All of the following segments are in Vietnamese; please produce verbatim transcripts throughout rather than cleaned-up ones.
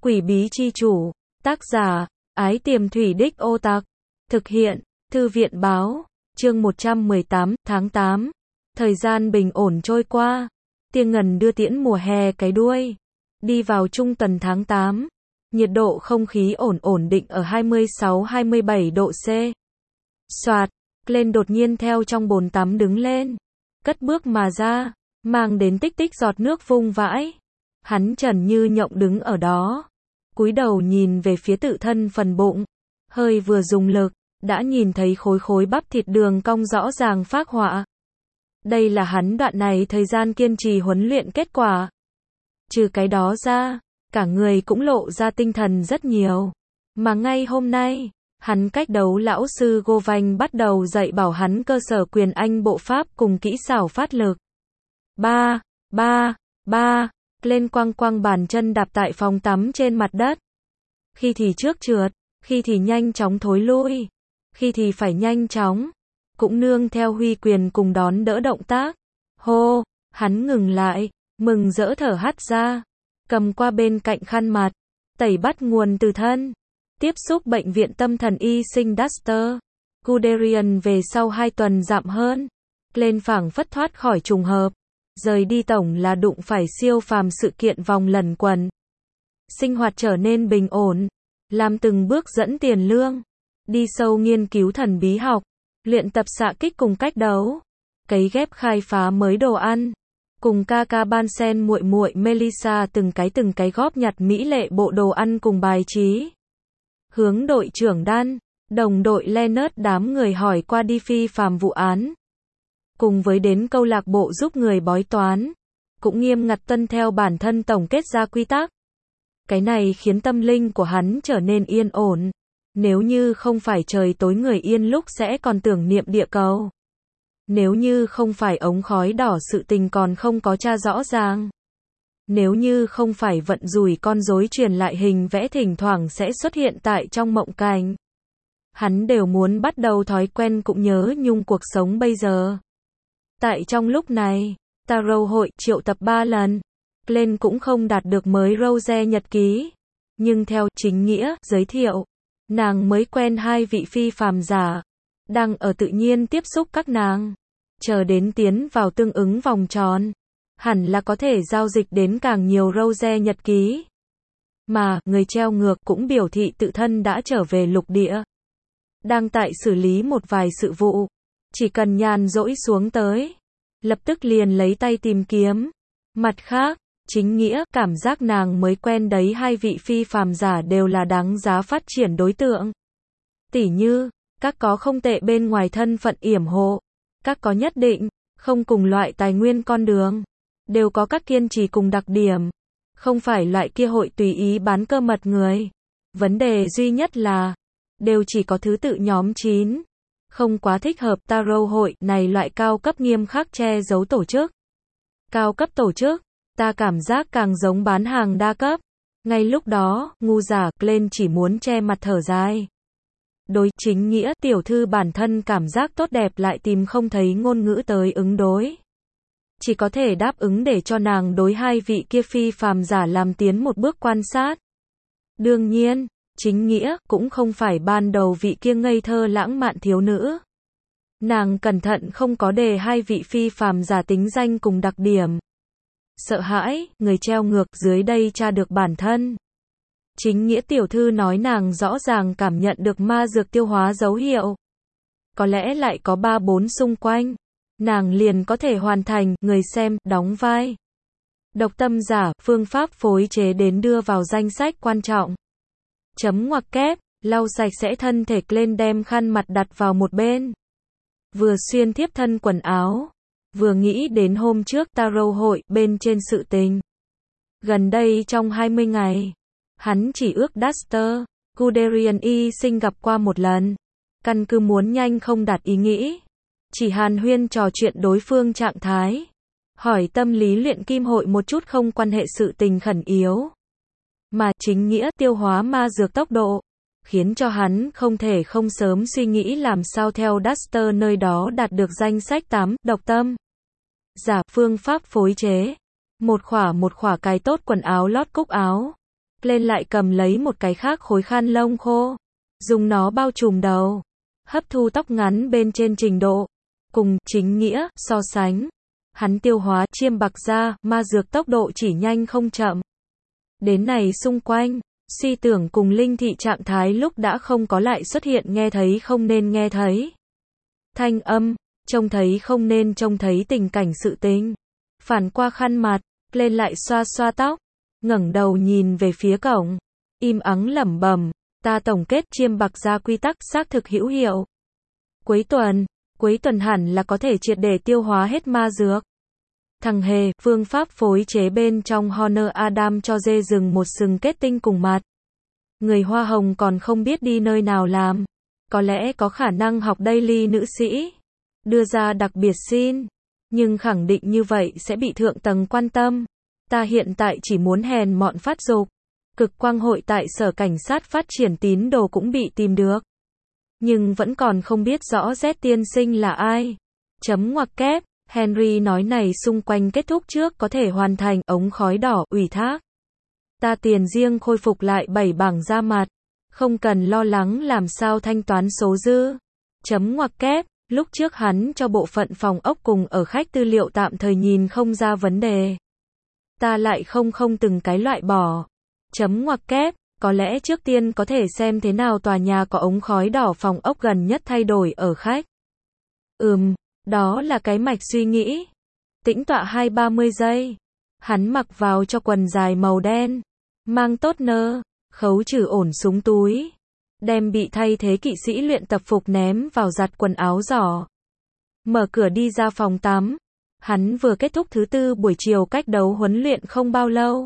Quỷ bí chi chủ, tác giả, Ái Tiềm Thủy Đích Ô Tạc, thực hiện, Thư viện báo, chương một trăm mười tám, tháng tám. Thời gian bình ổn trôi qua, tia ngần đưa tiễn mùa hè cái đuôi, đi vào trung tuần tháng tám, nhiệt độ không khí ổn ổn định ở hai mươi sáu hai mươi bảy độ C. Soạt, lên đột nhiên theo trong bồn tắm đứng lên, cất bước mà ra, mang đến tích tích giọt nước vung vãi. Hắn trần như nhộng đứng ở đó, cúi đầu nhìn về phía tự thân phần bụng, hơi vừa dùng lực, đã nhìn thấy khối khối bắp thịt đường cong rõ ràng phác họa. Đây là hắn đoạn này thời gian kiên trì huấn luyện kết quả. Trừ cái đó ra, cả người cũng lộ ra tinh thần rất nhiều. Mà ngay hôm nay, hắn cách đấu lão sư Govanh bắt đầu dạy bảo hắn cơ sở quyền Anh bộ pháp cùng kỹ xảo phát lực. Ba, ba, ba, lên quăng quăng bàn chân đạp tại phòng tắm trên mặt đất. Khi thì trước trượt, khi thì nhanh chóng thối lui, khi thì phải nhanh chóng, cũng nương theo huy quyền cùng đón đỡ động tác. Hô, hắn ngừng lại, mừng rỡ thở hắt ra, cầm qua bên cạnh khăn mặt, tẩy bắt nguồn từ thân. Tiếp xúc bệnh viện tâm thần y sinh Duster Guderian về sau hai tuần giảm hơn, lên phảng phất thoát khỏi trùng hợp, rời đi tổng là đụng phải siêu phàm sự kiện vòng lẩn quẩn. Sinh hoạt trở nên bình ổn, làm từng bước dẫn tiền lương, đi sâu nghiên cứu thần bí học, luyện tập xạ kích cùng cách đấu, cấy ghép khai phá mới đồ ăn, cùng ca ca Bansen muội muội Melissa từng cái từng cái góp nhặt mỹ lệ bộ đồ ăn cùng bài trí. Hướng đội trưởng Dan, đồng đội Leonard đám người hỏi qua đi phi phàm vụ án. Cùng với đến câu lạc bộ giúp người bói toán, cũng nghiêm ngặt tuân theo bản thân tổng kết ra quy tắc. Cái này khiến tâm linh của hắn trở nên yên ổn. Nếu như không phải trời tối người yên lúc sẽ còn tưởng niệm địa cầu. Nếu như không phải ống khói đỏ sự tình còn không có tra rõ ràng. Nếu như không phải vận rủi con rối truyền lại hình vẽ thỉnh thoảng sẽ xuất hiện tại trong mộng cảnh. Hắn đều muốn bắt đầu thói quen cũng nhớ nhung cuộc sống bây giờ. Tại trong lúc này, Tarot hội triệu tập ba lần, Glenn cũng không đạt được mới Rose nhật ký. Nhưng theo chính nghĩa giới thiệu, nàng mới quen hai vị phi phàm giả, đang ở tự nhiên tiếp xúc các nàng. Chờ đến tiến vào tương ứng vòng tròn, hẳn là có thể giao dịch đến càng nhiều Rose nhật ký. Mà, người treo ngược cũng biểu thị tự thân đã trở về lục địa. Đang tại xử lý một vài sự vụ. Chỉ cần nhàn rỗi xuống tới, lập tức liền lấy tay tìm kiếm. Mặt khác, chính nghĩa, cảm giác nàng mới quen đấy hai vị phi phàm giả đều là đáng giá phát triển đối tượng. Tỉ như, các có không tệ bên ngoài thân phận yểm hộ, các có nhất định, không cùng loại tài nguyên con đường, đều có các kiên trì cùng đặc điểm, không phải loại kia hội tùy ý bán cơ mật người. Vấn đề duy nhất là, đều chỉ có thứ tự nhóm chín. Không quá thích hợp Tarot hội này loại cao cấp nghiêm khắc che giấu tổ chức. Cao cấp tổ chức, ta cảm giác càng giống bán hàng đa cấp. Ngay lúc đó, ngu giả Glenn chỉ muốn che mặt thở dài. Đối chính nghĩa tiểu thư bản thân cảm giác tốt đẹp lại tìm không thấy ngôn ngữ tới ứng đối. Chỉ có thể đáp ứng để cho nàng đối hai vị kia phi phàm giả làm tiến một bước quan sát. Đương nhiên, chính nghĩa cũng không phải ban đầu vị kia ngây thơ lãng mạn thiếu nữ. Nàng cẩn thận không có đề hai vị phi phàm giả tính danh cùng đặc điểm. Sợ hãi, người treo ngược dưới đây tra được bản thân. Chính nghĩa tiểu thư nói nàng rõ ràng cảm nhận được ma dược tiêu hóa dấu hiệu. Có lẽ lại có ba bốn xung quanh. Nàng liền có thể hoàn thành, người xem, đóng vai. Độc tâm giả, phương pháp phối chế đến đưa vào danh sách quan trọng. Chấm ngoặc kép, lau sạch sẽ thân thể lên đem khăn mặt đặt vào một bên. Vừa xuyên tiếp thân quần áo, vừa nghĩ đến hôm trước Tarot hội bên trên sự tình. Gần đây trong hai mươi ngày, hắn chỉ ước Duster Guderian y sinh gặp qua một lần. Căn cứ muốn nhanh không đạt ý nghĩ. Chỉ hàn huyên trò chuyện đối phương trạng thái. Hỏi tâm lý luyện kim hội một chút không quan hệ sự tình khẩn yếu. Mà chính nghĩa tiêu hóa ma dược tốc độ, khiến cho hắn không thể không sớm suy nghĩ làm sao theo Duster nơi đó đạt được danh sách tám, độc tâm. Giả phương pháp phối chế. Một khỏa một khỏa cài tốt quần áo lót cúc áo. Lên lại cầm lấy một cái khác khối khăn lông khô, dùng nó bao trùm đầu, hấp thu tóc ngắn bên trên trình độ. Cùng chính nghĩa so sánh, hắn tiêu hóa chiêm bạc da, ma dược tốc độ chỉ nhanh không chậm. Đến này xung quanh, suy tưởng cùng linh thị trạng thái lúc đã không có lại xuất hiện nghe thấy không nên nghe thấy. Thanh âm, trông thấy không nên trông thấy tình cảnh sự tình. Phản qua khăn mặt, lên lại xoa xoa tóc, ngẩng đầu nhìn về phía cổng, im ắng lẩm bẩm, ta tổng kết chiêm bạc da quy tắc xác thực hữu hiệu. Cuối tuần, cuối tuần hẳn là có thể triệt để tiêu hóa hết ma dược. Thằng hề, phương pháp phối chế bên trong Honor Adam cho dê rừng một sừng kết tinh cùng mặt. Người hoa hồng còn không biết đi nơi nào làm. Có lẽ có khả năng học daily nữ sĩ. Đưa ra đặc biệt xin. Nhưng khẳng định như vậy sẽ bị thượng tầng quan tâm. Ta hiện tại chỉ muốn hèn mọn phát dục. Cực quang hội tại sở cảnh sát phát triển tín đồ cũng bị tìm được. Nhưng vẫn còn không biết rõ Z tiên sinh là ai. Chấm ngoặc kép. Henry nói này xung quanh kết thúc trước có thể hoàn thành ống khói đỏ ủy thác. Ta tiền riêng khôi phục lại bảy bảng da mặt. Không cần lo lắng làm sao thanh toán số dư. Chấm ngoặc kép. Lúc trước hắn cho bộ phận phòng ốc cùng ở khách tư liệu tạm thời nhìn không ra vấn đề. Ta lại không không từng cái loại bỏ. Chấm ngoặc kép. Có lẽ trước tiên có thể xem thế nào tòa nhà có ống khói đỏ phòng ốc gần nhất thay đổi ở khách. Ừm. Đó là cái mạch suy nghĩ. Tĩnh tọa hai ba mươi giây. Hắn mặc vào cho quần dài màu đen. Mang tốt nơ. Khấu trừ ổn súng túi. Đem bị thay thế kỵ sĩ luyện tập phục ném vào giặt quần áo giỏ. Mở cửa đi ra phòng tắm. Hắn vừa kết thúc thứ tư buổi chiều cách đấu huấn luyện không bao lâu.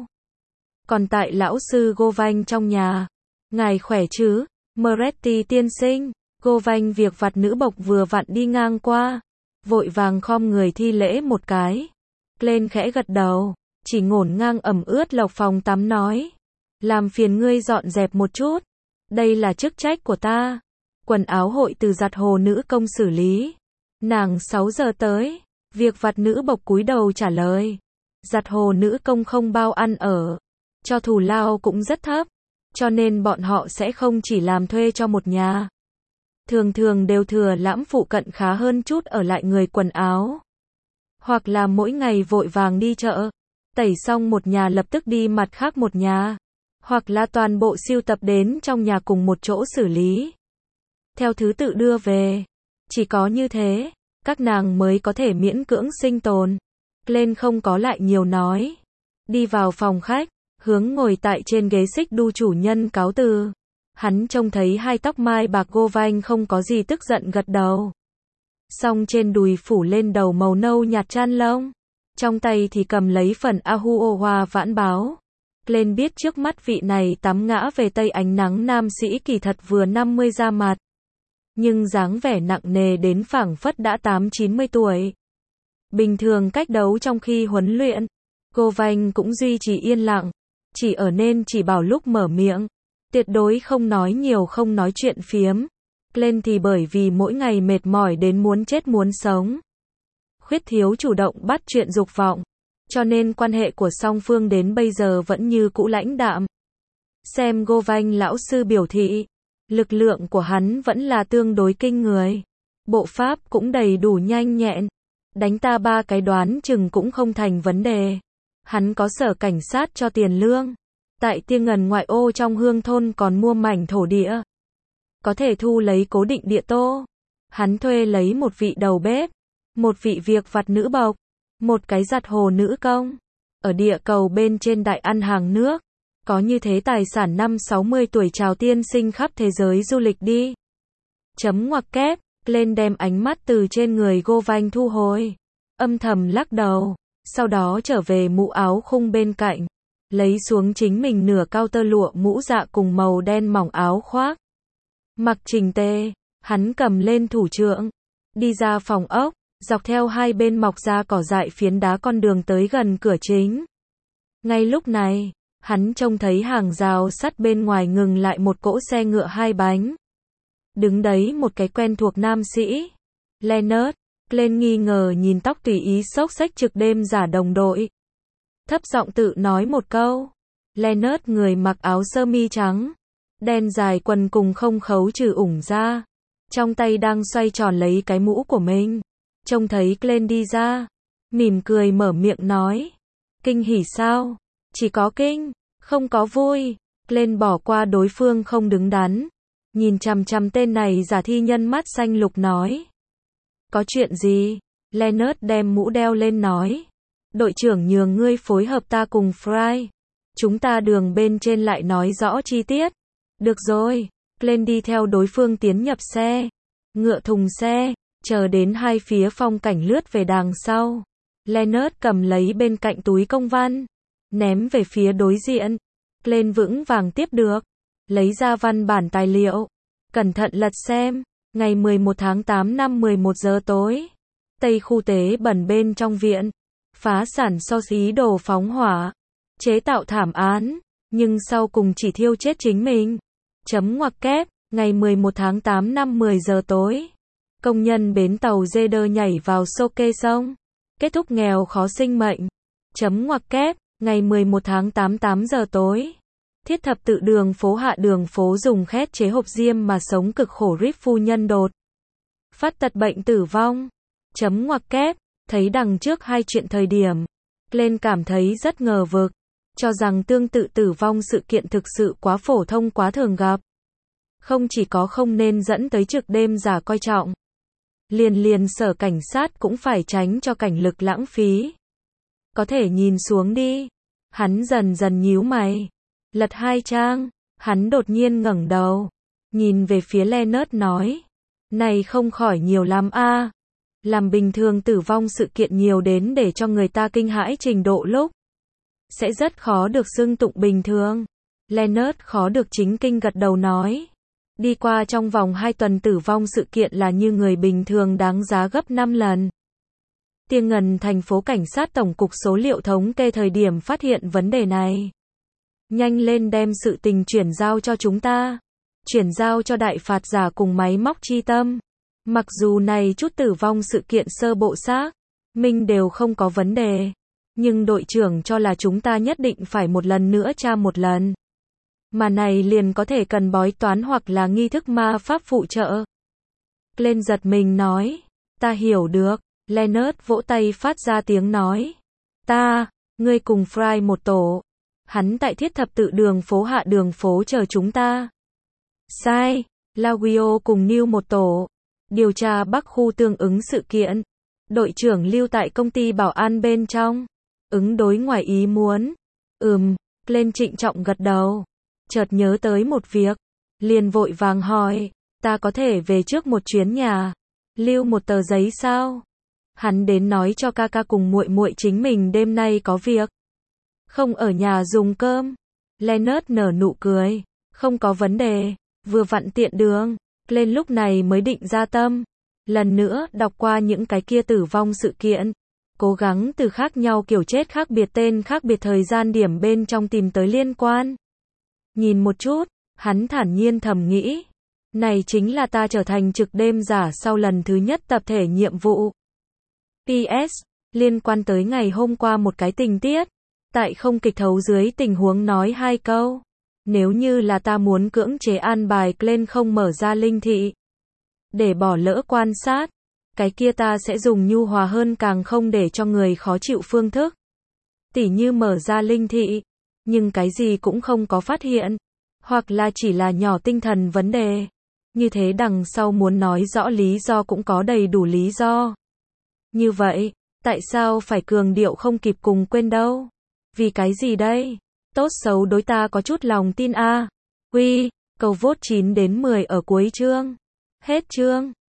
Còn tại lão sư Govanh trong nhà. Ngài khỏe chứ? Moretti tiên sinh. Govanh việc vặt nữ bộc vừa vặn đi ngang qua. Vội vàng khom người thi lễ một cái. Lên khẽ gật đầu, chỉ ngổn ngang ẩm ướt lộc phòng tắm nói. Làm phiền ngươi dọn dẹp một chút. Đây là chức trách của ta. Quần áo hội từ giặt hồ nữ công xử lý. Nàng sáu giờ tới. Việc vặt nữ bộc cúi đầu trả lời. Giặt hồ nữ công không bao ăn ở. Cho thù lao cũng rất thấp. Cho nên bọn họ sẽ không chỉ làm thuê cho một nhà. Thường thường đều thừa lãm phụ cận khá hơn chút ở lại người quần áo. Hoặc là mỗi ngày vội vàng đi chợ. Tẩy xong một nhà lập tức đi mặt khác một nhà. Hoặc là toàn bộ siêu tập đến trong nhà cùng một chỗ xử lý. Theo thứ tự đưa về. Chỉ có như thế, các nàng mới có thể miễn cưỡng sinh tồn. Lên không có lại nhiều nói. Đi vào phòng khách, hướng ngồi tại trên ghế xích đu chủ nhân cáo từ. Hắn trông thấy hai tóc mai bạc Govanh không có gì tức giận gật đầu. Song trên đùi phủ lên đầu màu nâu nhạt chan lông. Trong tay thì cầm lấy phần Ahuoa vãn báo. Lên biết trước mắt vị này tắm ngã về tây ánh nắng nam sĩ kỳ thật vừa năm mươi ra mặt. Nhưng dáng vẻ nặng nề đến phảng phất đã tám chín mươi tuổi. Bình thường cách đấu trong khi huấn luyện, Govanh cũng duy trì yên lặng. Chỉ ở nên chỉ bảo lúc mở miệng. Tuyệt đối không nói nhiều không nói chuyện phiếm. Lên thì bởi vì mỗi ngày mệt mỏi đến muốn chết muốn sống. Khuyết thiếu chủ động bắt chuyện dục vọng. Cho nên quan hệ của song phương đến bây giờ vẫn như cũ lãnh đạm. Xem Govanh lão sư biểu thị. Lực lượng của hắn vẫn là tương đối kinh người. Bộ pháp cũng đầy đủ nhanh nhẹn. Đánh ta ba cái đoán chừng cũng không thành vấn đề. Hắn có sở cảnh sát cho tiền lương. Tại Tiên Ngần ngoại ô trong hương thôn còn mua mảnh thổ địa. Có thể thu lấy cố định địa tô. Hắn thuê lấy một vị đầu bếp. Một vị việc vặt nữ bộc. Một cái giặt hồ nữ công. Ở địa cầu bên trên đại ăn hàng nước. Có như thế tài sản năm sáu mươi tuổi chào tiên sinh khắp thế giới du lịch đi. Chấm ngoặc kép. Lên đem ánh mắt từ trên người Govanh thu hồi. Âm thầm lắc đầu. Sau đó trở về mũ áo khung bên cạnh. Lấy xuống chính mình nửa cao tơ lụa mũ dạ cùng màu đen mỏng áo khoác. Mặc chỉnh tề, hắn cầm lên thủ trượng. Đi ra phòng ốc, dọc theo hai bên mọc ra cỏ dại phiến đá con đường tới gần cửa chính. Ngay lúc này, hắn trông thấy hàng rào sắt bên ngoài ngừng lại một cỗ xe ngựa hai bánh. Đứng đấy một cái quen thuộc nam sĩ. Leonard, lên nghi ngờ nhìn tóc tùy ý xốc xếch trực đêm giả đồng đội. Thấp giọng tự nói một câu. Leonard người mặc áo sơ mi trắng, đen dài quần cùng không khấu trừ ủng ra. Trong tay đang xoay tròn lấy cái mũ của mình. Trông thấy Glenn đi ra, mỉm cười mở miệng nói. Kinh hỉ sao? Chỉ có kinh, không có vui. Glenn bỏ qua đối phương không đứng đắn. Nhìn chằm chằm tên này giả thi nhân mắt xanh lục nói. Có chuyện gì? Leonard đem mũ đeo lên nói. Đội trưởng nhường ngươi phối hợp ta cùng Fry. Chúng ta đường bên trên lại nói rõ chi tiết. Được rồi. Glenn đi theo đối phương tiến nhập xe. Ngựa thùng xe. Chờ đến hai phía phong cảnh lướt về đằng sau. Leonard cầm lấy bên cạnh túi công văn. Ném về phía đối diện. Glenn vững vàng tiếp được. Lấy ra văn bản tài liệu. Cẩn thận lật xem. Ngày mười một tháng tám năm mười một giờ tối. Tây khu tế bẩn bên trong viện. Phá sản so ý đồ phóng hỏa. Chế tạo thảm án. Nhưng sau cùng chỉ thiêu chết chính mình. Chấm ngoặc kép. Ngày mười một tháng tám năm mười giờ tối. Công nhân bến tàu dê đơ nhảy vào xô kê sông. Kết thúc nghèo khó sinh mệnh. Chấm ngoặc kép. Ngày mười một tháng tám tám giờ tối. Thiết thập tự đường phố hạ đường phố dùng khét chế hộp diêm mà sống cực khổ rip phu nhân đột. Phát tật bệnh tử vong. Chấm ngoặc kép. Thấy đằng trước hai chuyện thời điểm. Glenn cảm thấy rất ngờ vực. Cho rằng tương tự tử vong sự kiện thực sự quá phổ thông quá thường gặp. Không chỉ có không nên dẫn tới trực đêm giả coi trọng. Liền liền sở cảnh sát cũng phải tránh cho cảnh lực lãng phí. Có thể nhìn xuống đi. Hắn dần dần nhíu mày. Lật hai trang. Hắn đột nhiên ngẩng đầu. Nhìn về phía Leonard nói. Này không khỏi nhiều lắm a. Làm bình thường tử vong sự kiện nhiều đến để cho người ta kinh hãi trình độ lúc. Sẽ rất khó được xưng tụng bình thường. Leonard khó được chính kinh gật đầu nói. Đi qua trong vòng hai tuần tử vong sự kiện là như người bình thường đáng giá gấp năm lần. Tiên ngần thành phố cảnh sát tổng cục số liệu thống kê thời điểm phát hiện vấn đề này. Nhanh lên đem sự tình chuyển giao cho chúng ta. Chuyển giao cho đại phạt giả cùng máy móc chi tâm. Mặc dù này chút tử vong sự kiện sơ bộ xác minh đều không có vấn đề. Nhưng đội trưởng cho là chúng ta nhất định phải một lần nữa tra một lần. Mà này liền có thể cần bói toán hoặc là nghi thức ma pháp phụ trợ. Glenn giật mình nói. Ta hiểu được. Leonard vỗ tay phát ra tiếng nói. Ta, ngươi cùng Fry một tổ. Hắn tại thiết thập tự đường phố hạ đường phố chờ chúng ta. Sai. Laguio cùng New một tổ. Điều tra Bắc khu tương ứng sự kiện. Đội trưởng lưu tại công ty bảo an bên trong. Ứng đối ngoài ý muốn. Ừm. Glenn trịnh trọng gật đầu. Chợt nhớ tới một việc. Liền vội vàng hỏi. Ta có thể về trước một chuyến nhà. Lưu một tờ giấy sao? Hắn đến nói cho ca ca cùng muội muội chính mình đêm nay có việc. Không ở nhà dùng cơm. Leonard nở nụ cười. Không có vấn đề. Vừa vặn tiện đường. Glenn lúc này mới định ra tâm. Lần nữa đọc qua những cái kia tử vong sự kiện. Cố gắng từ khác nhau kiểu chết khác biệt tên khác biệt thời gian điểm bên trong tìm tới liên quan. Nhìn một chút, hắn thản nhiên thầm nghĩ. Này chính là ta trở thành trực đêm giả sau lần thứ nhất tập thể nhiệm vụ. pê ét. Liên quan tới ngày hôm qua một cái tình tiết. Tại không kịch thấu dưới tình huống nói hai câu. Nếu như là ta muốn cưỡng chế an bài Glenn không mở ra linh thị. Để bỏ lỡ quan sát. Cái kia ta sẽ dùng nhu hòa hơn càng không để cho người khó chịu phương thức. Tỉ như mở ra linh thị. Nhưng cái gì cũng không có phát hiện. Hoặc là chỉ là nhỏ tinh thần vấn đề. Như thế đằng sau muốn nói rõ lý do cũng có đầy đủ lý do. Như vậy, tại sao phải cường điệu không kịp cùng quên đâu? Vì cái gì đây? Tốt xấu đối ta có chút lòng tin a. À. Quy, cầu vote chín đến mười ở cuối chương. Hết chương.